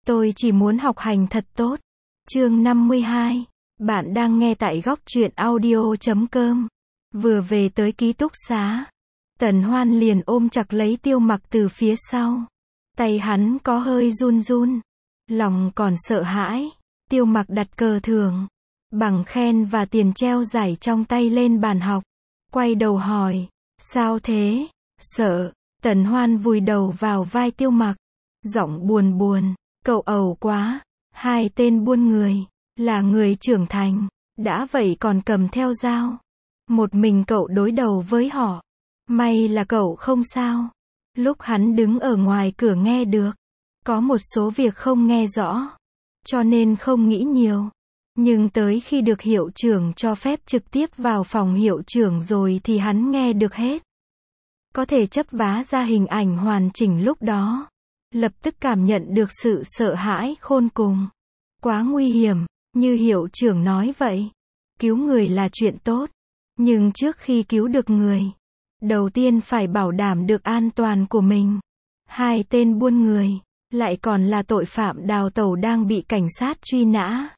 Tôi chỉ muốn học hành thật tốt. Chương 52. Bạn đang nghe tại góc truyện audio.com. Vừa về tới ký túc xá, Tần Hoan liền ôm chặt lấy Tiêu Mặc từ phía sau. Tay hắn có hơi run run, lòng còn sợ hãi. Tiêu Mặc đặt cờ thưởng, bằng khen và tiền treo giải trong tay lên bàn học. Quay đầu hỏi, sao thế? Sợ. Tần Hoan vùi đầu vào vai Tiêu Mặc, giọng buồn buồn, cậu ẩu quá. Hai tên buôn người, là người trưởng thành, đã vậy còn cầm theo dao. Một mình cậu đối đầu với họ. May là cậu không sao. Lúc hắn đứng ở ngoài cửa nghe được, có một số việc không nghe rõ, cho nên không nghĩ nhiều. Nhưng tới khi được hiệu trưởng cho phép trực tiếp vào phòng hiệu trưởng rồi thì hắn nghe được hết. Có thể chấp vá ra hình ảnh hoàn chỉnh lúc đó. Lập tức cảm nhận được sự sợ hãi khôn cùng. Quá nguy hiểm, như hiệu trưởng nói vậy. Cứu người là chuyện tốt, nhưng trước khi cứu được người, đầu tiên phải bảo đảm được an toàn của mình. Hai tên buôn người, lại còn là tội phạm đào tẩu đang bị cảnh sát truy nã.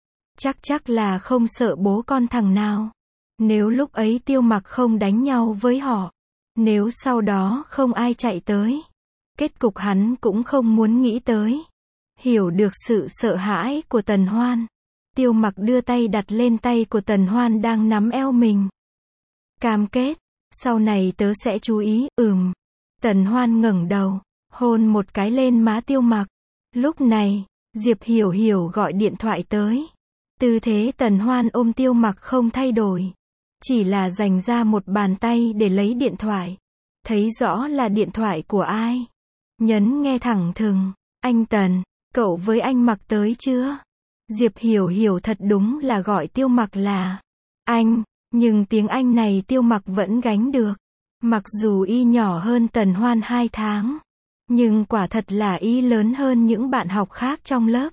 Chắc là không sợ bố con thằng nào. Nếu lúc ấy Tiêu Mặc không đánh nhau với họ, nếu sau đó không ai chạy tới, kết cục hắn cũng không muốn nghĩ tới. Hiểu được sự sợ hãi của Tần Hoan, Tiêu Mặc đưa tay đặt lên tay của Tần Hoan đang nắm eo mình. Cam kết, sau này tớ sẽ chú ý. Tần Hoan ngẩng đầu, hôn một cái lên má Tiêu Mặc. Lúc này, Diệp Hiểu Hiểu gọi điện thoại tới. Tư thế Tần Hoan ôm Tiêu Mặc không thay đổi, chỉ là dành ra một bàn tay để lấy điện thoại. Thấy rõ là điện thoại của ai, nhấn nghe thẳng thừng. Anh Tần, cậu với anh Mặc tới chưa? Diệp Hiểu Hiểu thật đúng là gọi Tiêu Mặc là anh, nhưng tiếng Anh này Tiêu Mặc vẫn gánh được. Mặc dù y nhỏ hơn Tần Hoan 2 tháng, nhưng quả thật là y lớn hơn những bạn học khác trong lớp.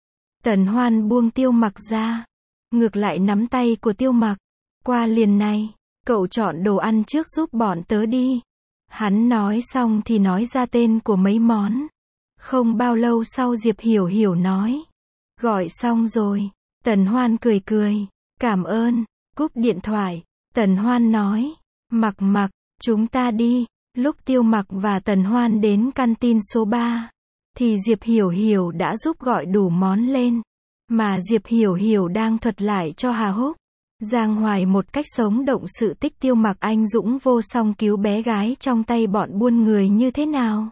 Tần Hoan buông Tiêu Mặc ra, ngược lại nắm tay của Tiêu Mặc. Qua liền này, cậu chọn đồ ăn trước giúp bọn tớ đi. Hắn nói xong thì nói ra tên của mấy món. Không bao lâu sau Diệp Hiểu Hiểu nói, gọi xong rồi. Tần Hoan cười cười, cảm ơn. Cúp điện thoại, Tần Hoan nói, Mặc, chúng ta đi. Lúc Tiêu Mặc và Tần Hoan đến canteen số 3, thì Diệp Hiểu Hiểu đã giúp gọi đủ món lên, mà Diệp Hiểu Hiểu đang thuật lại cho Hà Húc, Giang Hoài một cách sống động sự tích Tiêu Mặc anh dũng vô song cứu bé gái trong tay bọn buôn người như thế nào.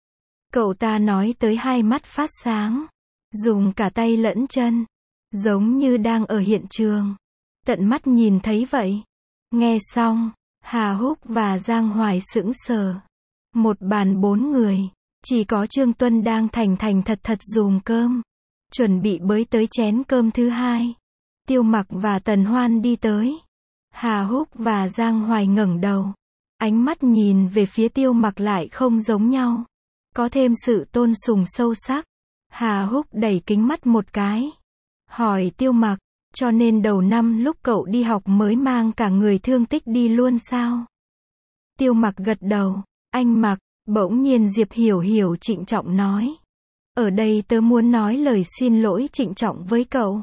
Cậu ta nói tới hai mắt phát sáng, dùng cả tay lẫn chân, giống như đang ở hiện trường, tận mắt nhìn thấy vậy. Nghe xong, Hà Húc và Giang Hoài sững sờ. Một bàn 4 người, chỉ có Trương Tuân đang thành thật dùng cơm, chuẩn bị bới tới chén cơm thứ hai. Tiêu Mặc và Tần Hoan đi tới. Hà Húc và Giang Hoài ngẩng đầu, ánh mắt nhìn về phía Tiêu Mặc lại không giống nhau, có thêm sự tôn sùng sâu sắc. Hà Húc đẩy kính mắt một cái, hỏi Tiêu Mặc, cho nên đầu năm lúc cậu đi học mới mang cả người thương tích đi luôn sao? Tiêu Mặc gật đầu, anh Mặc. Bỗng nhiên Diệp Hiểu Hiểu trịnh trọng nói, ở đây tớ muốn nói lời xin lỗi trịnh trọng với cậu.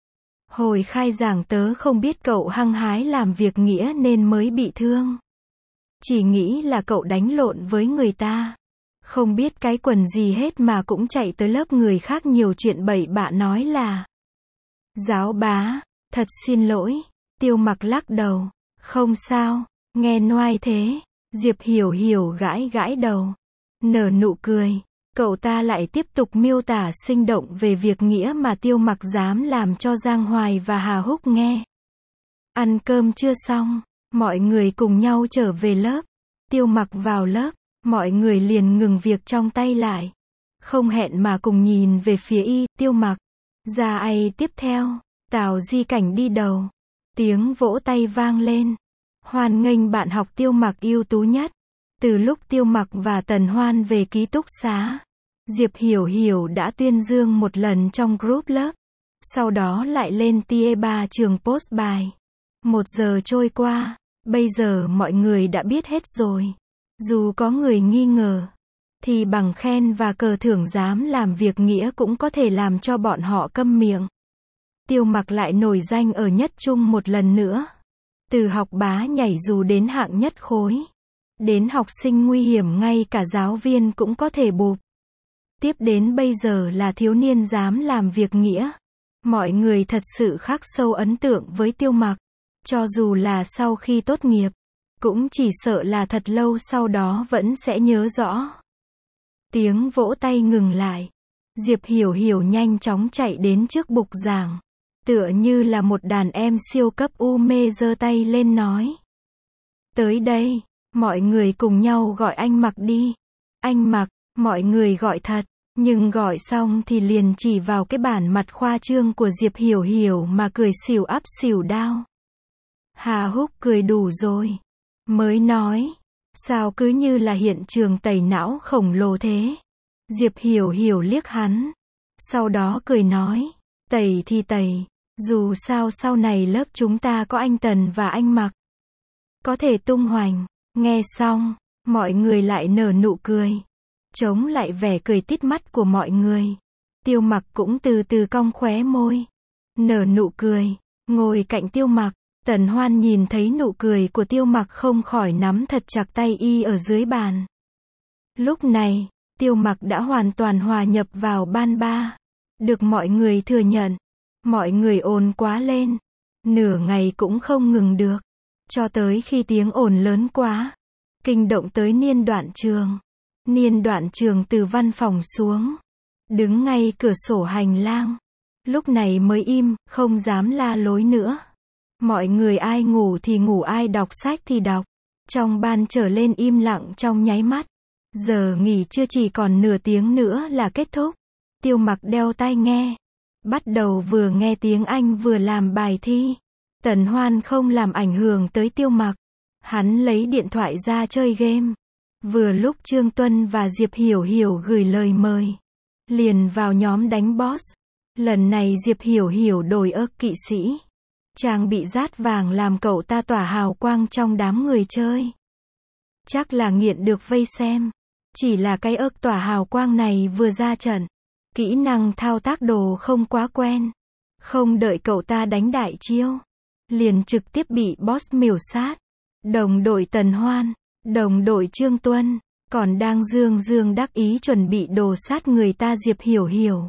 Hồi khai giảng tớ không biết cậu hăng hái làm việc nghĩa nên mới bị thương. Chỉ nghĩ là cậu đánh lộn với người ta, không biết cái quần gì hết mà cũng chạy tới lớp người khác nhiều chuyện bậy bạ nói là giáo bá. Thật xin lỗi. Tiêu Mặc lắc đầu, không sao, nghe ngoai thế. Diệp Hiểu Hiểu gãi đầu, nở nụ cười. Cậu ta lại tiếp tục miêu tả sinh động về việc nghĩa mà Tiêu Mặc dám làm cho Giang Hoài và Hà Húc nghe. Ăn cơm chưa xong, mọi người cùng nhau trở về lớp. Tiêu Mặc vào lớp, mọi người liền ngừng việc trong tay lại, không hẹn mà cùng nhìn về phía y. Tiêu Mặc ra ai tiếp theo, Tào Di Cảnh đi đầu. Tiếng vỗ tay vang lên, hoan nghênh bạn học Tiêu Mặc ưu tú nhất. Từ lúc Tiêu Mặc và Tần Hoan về ký túc xá, Diệp Hiểu Hiểu đã tuyên dương một lần trong group lớp, sau đó lại lên tier 3 trường post bài. 1 giờ trôi qua, bây giờ mọi người đã biết hết rồi. Dù có người nghi ngờ, thì bằng khen và cờ thưởng dám làm việc nghĩa cũng có thể làm cho bọn họ câm miệng. Tiêu Mặc lại nổi danh ở nhất trung một lần nữa. Từ học bá nhảy dù đến hạng nhất khối. Đến học sinh nguy hiểm ngay cả giáo viên cũng có thể bụp. Tiếp đến bây giờ là thiếu niên dám làm việc nghĩa. Mọi người thật sự khắc sâu ấn tượng với Tiêu Mặc. Cho dù là sau khi tốt nghiệp, cũng chỉ sợ là thật lâu sau đó vẫn sẽ nhớ rõ. Tiếng vỗ tay ngừng lại. Diệp Hiểu Hiểu nhanh chóng chạy đến trước bục giảng. Tựa như là một đàn em siêu cấp u mê giơ tay lên nói. Tới đây, mọi người cùng nhau gọi anh Mặc đi. Anh Mặc, mọi người gọi thật. Nhưng gọi xong thì liền chỉ vào cái bản mặt khoa trương của Diệp Hiểu Hiểu mà cười xỉu ắp xỉu đao. Hà Húc cười đủ rồi. Mới nói. Sao cứ như là hiện trường tẩy não khổng lồ thế? Diệp Hiểu Hiểu liếc hắn. Sau đó cười nói. Tẩy thì tẩy. Dù sao sau này lớp chúng ta có anh Tần và anh Mặc. Có thể tung hoành. Nghe xong, mọi người lại nở nụ cười. Chống lại vẻ cười tít mắt của mọi người. Tiêu Mặc cũng từ từ cong khóe môi. Nở nụ cười. Ngồi cạnh Tiêu Mặc. Tần Hoan nhìn thấy nụ cười của Tiêu Mặc không khỏi nắm thật chặt tay y ở dưới bàn. Lúc này, Tiêu Mặc đã hoàn toàn hòa nhập vào ban ba. Được mọi người thừa nhận. Mọi người ồn quá lên. Nửa ngày cũng không ngừng được. Cho tới khi tiếng ồn lớn quá. Kinh động tới Niên Đoạn Trường. Niên Đoạn Trường từ văn phòng xuống. Đứng ngay cửa sổ hành lang. Lúc này mới im, không dám la lối nữa. Mọi người ai ngủ thì ngủ, ai đọc sách thì đọc. Trong ban trở lên im lặng trong nháy mắt. Giờ nghỉ trưa chỉ còn nửa tiếng nữa là kết thúc. Tiêu Mặc đeo tai nghe. Bắt đầu vừa nghe tiếng Anh vừa làm bài thi. Tần Hoan không làm ảnh hưởng tới Tiêu Mặc. Hắn lấy điện thoại ra chơi game. Vừa lúc Trương Tuân và Diệp Hiểu Hiểu gửi lời mời. Liền vào nhóm đánh boss. Lần này Diệp Hiểu Hiểu đổi ớt kỵ sĩ. Trang bị rát vàng làm cậu ta tỏa hào quang trong đám người chơi. Chắc là nghiện được vây xem. Chỉ là cái ớt tỏa hào quang này vừa ra trận. Kỹ năng thao tác đồ không quá quen. Không đợi cậu ta đánh đại chiêu. Liền trực tiếp bị boss miểu sát. Đồng đội Tần Hoan, đồng đội Trương Tuân, còn đang dương dương đắc ý chuẩn bị đồ sát người ta Diệp Hiểu Hiểu.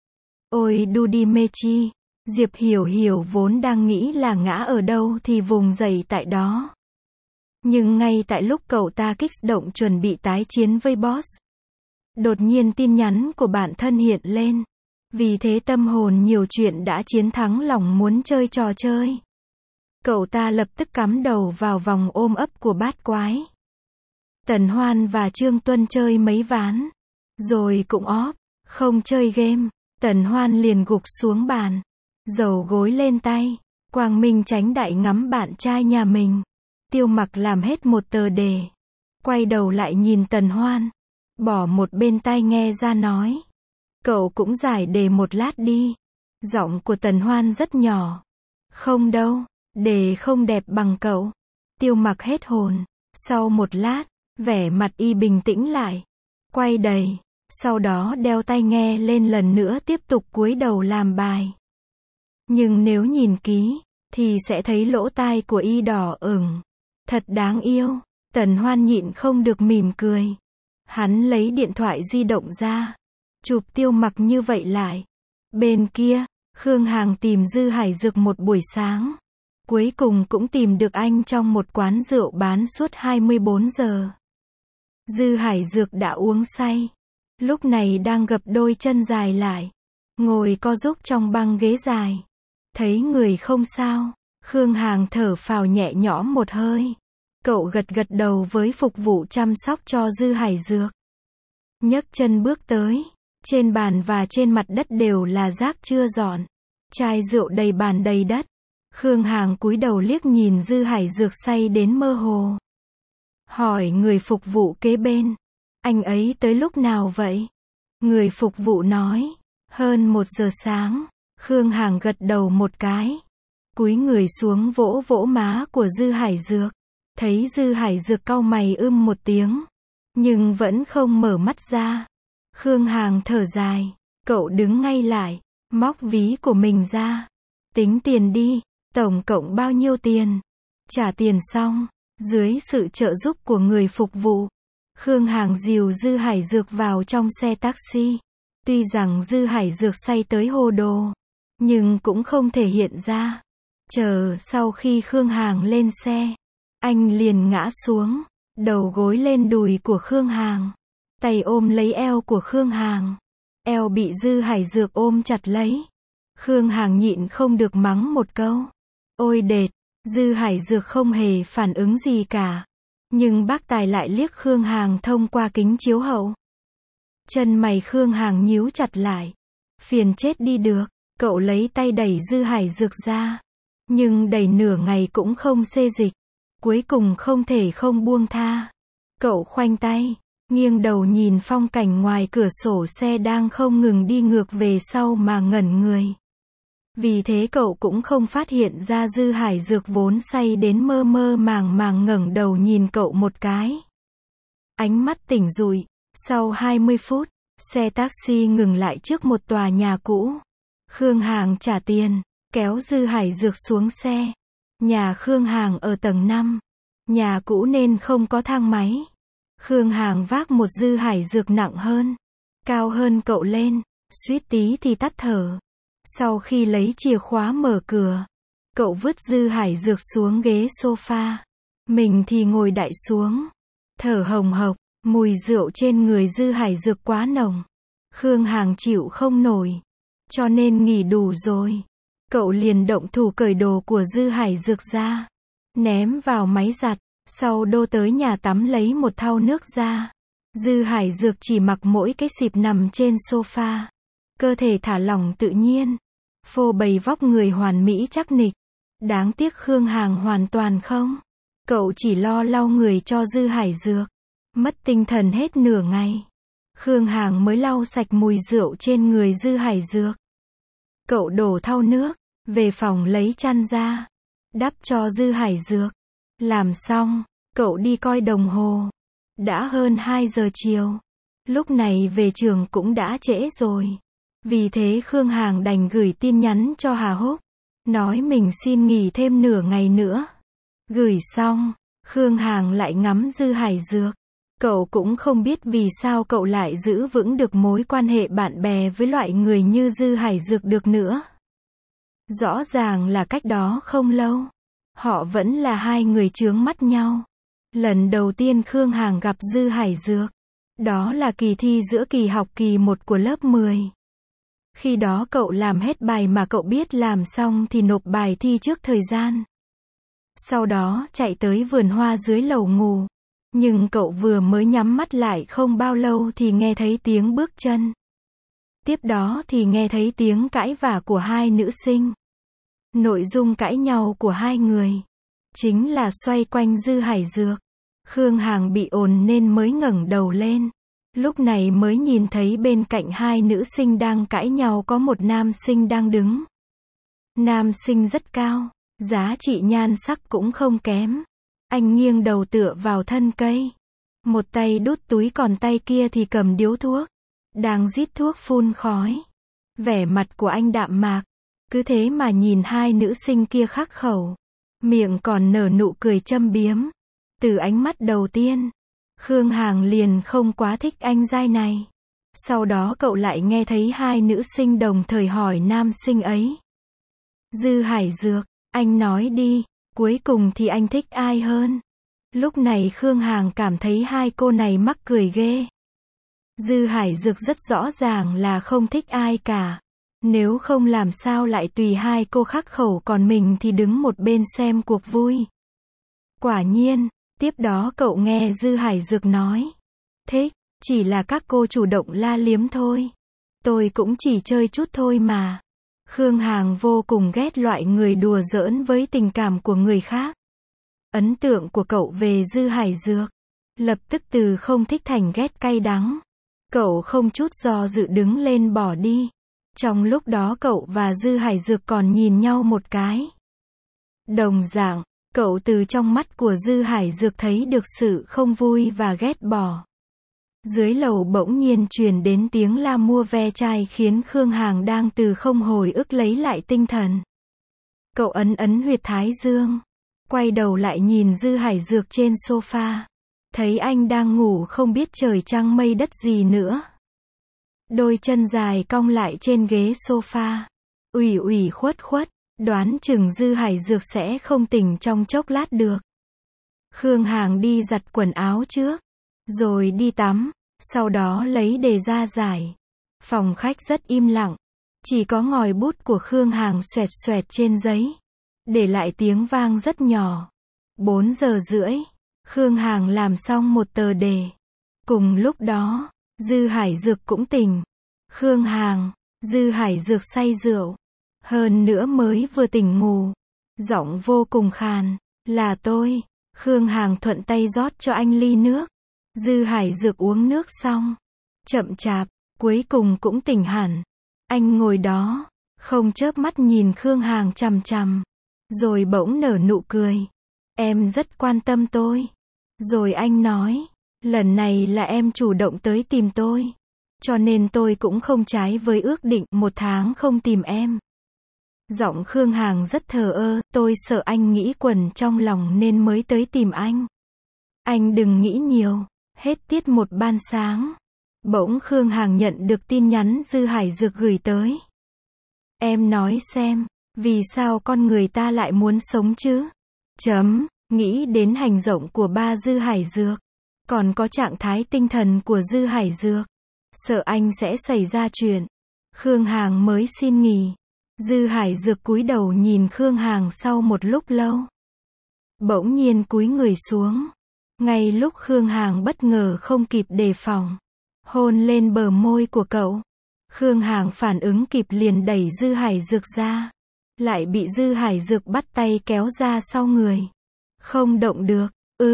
Ôi đu đi mê chi. Diệp Hiểu Hiểu vốn đang nghĩ là ngã ở đâu thì vùng dậy tại đó. Nhưng ngay tại lúc cậu ta kích động chuẩn bị tái chiến với boss. Đột nhiên tin nhắn của bản thân hiện lên. Vì thế tâm hồn nhiều chuyện đã chiến thắng lòng muốn chơi trò chơi. Cậu ta lập tức cắm đầu vào vòng ôm ấp của bát quái. Tần Hoan và Trương Tuân chơi mấy ván. Rồi cũng óp. Không chơi game. Tần Hoan liền gục xuống bàn. Dầu gối lên tay. Quang minh tránh đại ngắm bạn trai nhà mình. Tiêu Mặc làm hết một tờ đề. Quay đầu lại nhìn Tần Hoan. Bỏ một bên tai nghe ra nói. Cậu cũng giải đề một lát đi. Giọng của Tần Hoan rất nhỏ. Không đâu. Đề không đẹp bằng cậu. Tiêu Mặc hết hồn. Sau một lát, vẻ mặt y bình tĩnh lại. Quay đầy. Sau đó đeo tai nghe lên lần nữa tiếp tục cúi đầu làm bài. Nhưng nếu nhìn kỹ, thì sẽ thấy lỗ tai của y đỏ ửng. Thật đáng yêu. Tần Hoan nhịn không được mỉm cười. Hắn lấy điện thoại di động ra. Chụp Tiêu Mặc như vậy lại. Bên kia, Khương Hàng tìm Dư Hải Dược một buổi sáng. Cuối cùng cũng tìm được anh trong một quán rượu bán suốt 24 giờ. Dư Hải Dược đã uống say. Lúc này đang gập đôi chân dài lại. Ngồi co giúp trong băng ghế dài. Thấy người không sao. Khương Hàng thở phào nhẹ nhõm một hơi. Cậu gật gật đầu với phục vụ chăm sóc cho Dư Hải Dược. Nhấc chân bước tới. Trên bàn và trên mặt đất đều là rác chưa dọn. Chai rượu đầy bàn đầy đất. Khương Hàng cúi đầu liếc nhìn Dư Hải Dược say đến mơ hồ. Hỏi người phục vụ kế bên. Anh ấy tới lúc nào vậy? Người phục vụ nói. Hơn 1 giờ sáng. Khương Hàng gật đầu một cái. Cúi người xuống vỗ vỗ má của Dư Hải Dược. Thấy Dư Hải Dược cau mày một tiếng. nhưng vẫn không mở mắt ra. Khương Hằng thở dài, cậu đứng ngay lại, móc ví của mình ra. Tính tiền đi, tổng cộng bao nhiêu tiền? Trả tiền xong, dưới sự trợ giúp của người phục vụ, Khương Hằng dìu Dư Hải Dược vào trong xe taxi. Tuy rằng Dư Hải Dược say tới hồ đồ, nhưng cũng không thể hiện ra. Chờ sau khi Khương Hằng lên xe, anh liền ngã xuống, đầu gối lên đùi của Khương Hằng, tay ôm lấy eo của Khương Hằng. Eo bị Dư Hải Dược ôm chặt lấy. Khương Hằng nhịn không được mắng một câu. Ôi đệt, Dư Hải Dược không hề phản ứng gì cả. Nhưng bác tài lại liếc Khương Hằng thông qua kính chiếu hậu. Chân mày Khương Hằng nhíu chặt lại. Phiền chết đi được, cậu lấy tay đẩy Dư Hải Dược ra. Nhưng đẩy nửa ngày cũng không xê dịch. Cuối cùng không thể không buông tha. Cậu khoanh tay, nghiêng đầu nhìn phong cảnh ngoài cửa sổ xe đang không ngừng đi ngược về sau mà ngẩn người. Vì thế cậu cũng không phát hiện ra Dư Hải Dược vốn say đến mơ mơ màng màng ngẩng đầu nhìn cậu một cái. Ánh mắt tỉnh dụi. Sau 20 phút, xe taxi ngừng lại trước một tòa nhà cũ. Khương Hằng trả tiền, kéo Dư Hải Dược xuống xe. Nhà Khương Hằng ở tầng 5. Nhà cũ nên không có thang máy. Khương Hằng vác một Dư Hải Dược nặng hơn, cao hơn cậu lên, suýt tí thì tắt thở. Sau khi lấy chìa khóa mở cửa, cậu vứt Dư Hải Dược xuống ghế sofa. Mình thì ngồi đậy xuống, thở hồng hộc, mùi rượu trên người Dư Hải Dược quá nồng. Khương Hằng chịu không nổi, cho nên nghỉ đủ rồi. Cậu liền động thủ cởi đồ của Dư Hải Dược ra, ném vào máy giặt, sau đô tới nhà tắm lấy một thau nước ra. Dư Hải Dược chỉ mặc mỗi cái xịp nằm trên sofa. Cơ thể thả lỏng tự nhiên, phô bày vóc người hoàn mỹ chắc nịch. Đáng tiếc Khương Hằng hoàn toàn không. Cậu chỉ lo lau người cho Dư Hải Dược. Mất tinh thần hết nửa ngày. Khương Hằng mới lau sạch mùi rượu trên người Dư Hải Dược. Cậu đổ thau nước, về phòng lấy chăn ra, đắp cho Dư Hải Dược. Làm xong, cậu đi coi đồng hồ. Đã hơn 2 giờ chiều. Lúc này về trường cũng đã trễ rồi. Vì thế Khương Hằng đành gửi tin nhắn cho Hà Húc, nói mình xin nghỉ thêm nửa ngày nữa. Gửi xong, Khương Hằng lại ngắm Dư Hải Dược. Cậu cũng không biết vì sao cậu lại giữ vững được mối quan hệ bạn bè với loại người như Dư Hải Dược được nữa. Rõ ràng là cách đó không lâu, họ vẫn là hai người chướng mắt nhau. Lần đầu tiên Khương Hằng gặp Dư Hải Dược, đó là kỳ thi giữa kỳ học kỳ 1 của lớp 10. Khi đó cậu làm hết bài mà cậu biết làm xong thì nộp bài thi trước thời gian. Sau đó chạy tới vườn hoa dưới lầu ngủ. Nhưng cậu vừa mới nhắm mắt lại không bao lâu thì nghe thấy tiếng bước chân. Tiếp đó thì nghe thấy tiếng cãi vã của hai nữ sinh. Nội dung cãi nhau của hai người chính là xoay quanh Dư Hải Dược. Khương Hằng bị ồn nên mới ngẩng đầu lên. Lúc này mới nhìn thấy bên cạnh hai nữ sinh đang cãi nhau có một nam sinh đang đứng. Nam sinh rất cao, giá trị nhan sắc cũng không kém. Anh nghiêng đầu tựa vào thân cây. Một tay đút túi còn tay kia thì cầm điếu thuốc. Đang rít thuốc phun khói. Vẻ mặt của anh đạm mạc. Cứ thế mà nhìn hai nữ sinh kia khắc khẩu. Miệng còn nở nụ cười châm biếm. Từ ánh mắt đầu tiên, Khương Hằng liền không quá thích anh giai này. Sau đó cậu lại nghe thấy hai nữ sinh đồng thời hỏi nam sinh ấy. Dư Hải Dược, anh nói đi, cuối cùng thì anh thích ai hơn? Lúc này Khương Hằng cảm thấy hai cô này mắc cười ghê. Dư Hải Dược rất rõ ràng là không thích ai cả. Nếu không làm sao lại tùy hai cô khắc khẩu còn mình thì đứng một bên xem cuộc vui. Quả nhiên, tiếp đó cậu nghe Dư Hải Dược nói. Thích, chỉ là các cô chủ động la liếm thôi. Tôi cũng chỉ chơi chút thôi mà. Khương Hằng vô cùng ghét loại người đùa giỡn với tình cảm của người khác. Ấn tượng của cậu về Dư Hải Dược lập tức từ không thích thành ghét cay đắng. Cậu không chút do dự đứng lên bỏ đi. Trong lúc đó cậu và Dư Hải Dược còn nhìn nhau một cái. Đồng dạng, cậu từ trong mắt của Dư Hải Dược thấy được sự không vui và ghét bỏ. Dưới lầu bỗng nhiên truyền đến tiếng la mua ve chai khiến Khương Hằng đang từ không hồi ức lấy lại tinh thần. Cậu ấn ấn huyệt thái dương, quay đầu lại nhìn Dư Hải Dược trên sofa. Thấy anh đang ngủ không biết trời trăng mây đất gì nữa. Đôi chân dài cong lại trên ghế sofa. Ủy ủy khuất khuất, đoán chừng Dư Hải Dược sẽ không tỉnh trong chốc lát được. Khương Hằng đi giặt quần áo trước, rồi đi tắm, sau đó lấy đề ra giải. Phòng khách rất im lặng, chỉ có ngòi bút của Khương Hằng xoẹt xoẹt trên giấy, để lại tiếng vang rất nhỏ. 4 giờ rưỡi, Khương Hằng làm xong một tờ đề. Cùng lúc đó, Dư Hải Dược cũng tỉnh. Khương Hằng, Dư Hải Dược say rượu, hơn nữa mới vừa tỉnh ngủ, giọng vô cùng khàn, là tôi. Khương Hằng thuận tay rót cho anh ly nước. Dư Hải Dược uống nước xong, chậm chạp, cuối cùng cũng tỉnh hẳn. Anh ngồi đó, không chớp mắt nhìn Khương Hằng chằm chằm, rồi bỗng nở nụ cười. Em rất quan tâm tôi. Rồi anh nói, lần này là em chủ động tới tìm tôi, cho nên tôi cũng không trái với ước định 1 tháng không tìm em. Giọng Khương Hằng rất thờ ơ, tôi sợ anh nghĩ quẩn trong lòng nên mới tới tìm anh. Anh đừng nghĩ nhiều. Hết tiết 1 ban sáng, bỗng Khương Hằng nhận được tin nhắn Dư Hải Dược gửi tới. Em nói xem, vì sao con người ta lại muốn sống chứ? Nghĩ đến hành động của ba Dư Hải Dược, còn có trạng thái tinh thần của Dư Hải Dược, sợ anh sẽ xảy ra chuyện. Khương Hằng mới xin nghỉ. Dư Hải Dược cúi đầu nhìn Khương Hằng sau một lúc lâu. Bỗng nhiên cúi người xuống. Ngay lúc Khương Hằng bất ngờ không kịp đề phòng, hôn lên bờ môi của cậu. Khương Hằng phản ứng kịp liền đẩy Dư Hải Dược ra. Lại bị Dư Hải Dược bắt tay kéo ra sau người. Không động được,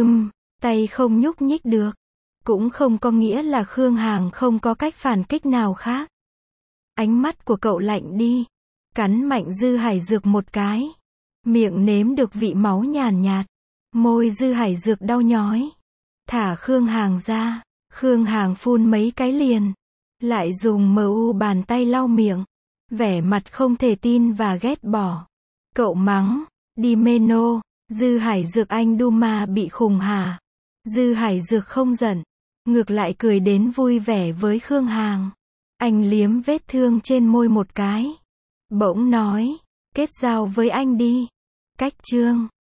tay không nhúc nhích được. Cũng không có nghĩa là Khương Hằng không có cách phản kích nào khác. Ánh mắt của cậu lạnh đi. Cắn mạnh Dư Hải Dược một cái. Miệng nếm được vị máu nhàn nhạt. Môi Dư Hải Dược đau nhói. Thả Khương Hằng ra. Khương Hằng phun mấy cái liền. Lại dùng bàn tay lau miệng. Vẻ mặt không thể tin và ghét bỏ. Cậu mắng. Đi meno. Dư Hải Dược anh Duma bị khùng hả? Dư Hải Dược không giận. Ngược lại cười đến vui vẻ với Khương Hằng. Anh liếm vết thương trên môi một cái. Bỗng nói. Kết giao với anh đi. Cách chương